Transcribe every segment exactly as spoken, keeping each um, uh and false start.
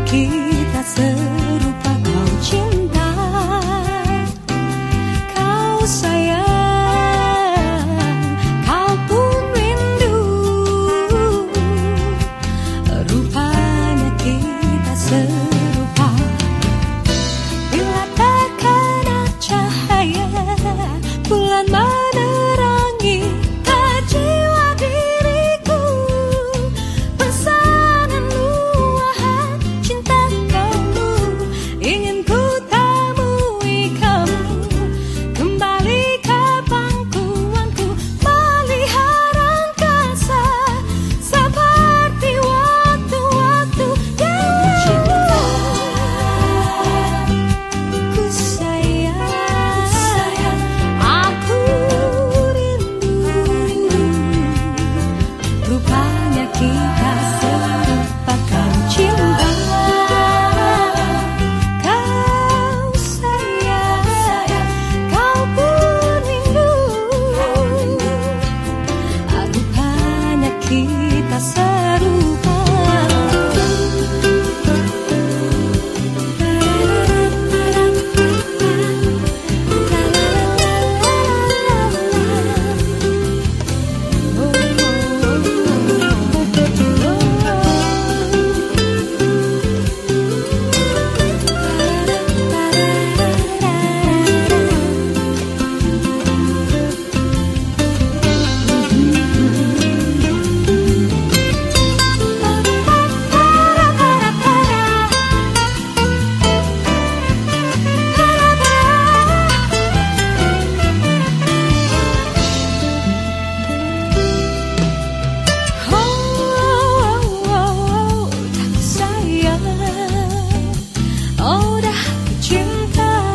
kita serupa, kau cinta, kau sayang, kau pun rindu. Rupanya kita serupa. Bila terkena cahaya bulan menerangi jiwa diriku, pesanan luahan cinta kamu ingin ku temui kamu, kembali ke pangkuanku melihat angkasa seperti waktu-waktu yang lalu. Ku sayang, aku rupanya kita serupa, kau cinta, kau sayang, kau pun rindu. Rupanya kita serupa.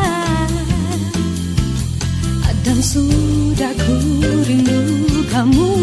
Dan sudah ku rindu kamu.